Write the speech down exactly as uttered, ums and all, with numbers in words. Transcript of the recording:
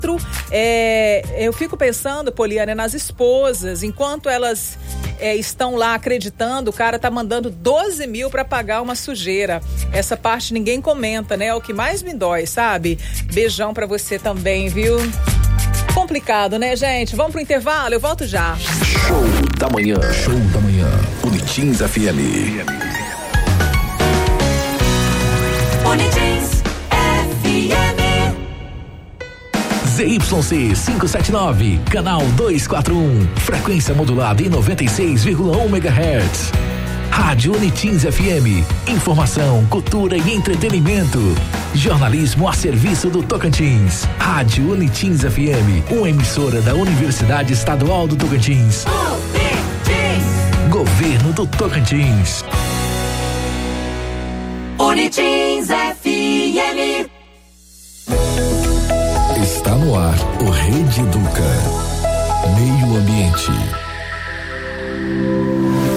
Outro, é, eu fico pensando, Poliana, nas esposas, enquanto elas é, estão lá acreditando, o cara tá mandando doze mil para pagar uma sujeira. Essa parte ninguém comenta, né? É o que mais me dói, sabe? Beijão para você também, viu? Complicado, né, gente? Vamos pro intervalo, eu volto já. Show da manhã. Show da manhã. Unitins F M. Unitins F M. Z Y C quinhentos e setenta e nove, canal duzentos e quarenta e um, frequência modulada em noventa e seis vírgula um megahertz. Rádio Unitins F M, informação, cultura e entretenimento. Jornalismo a serviço do Tocantins. Rádio Unitins F M, uma emissora da Universidade Estadual do Tocantins. Unitins. Governo do Tocantins. Unitins F M. Está no ar o Rede Educa.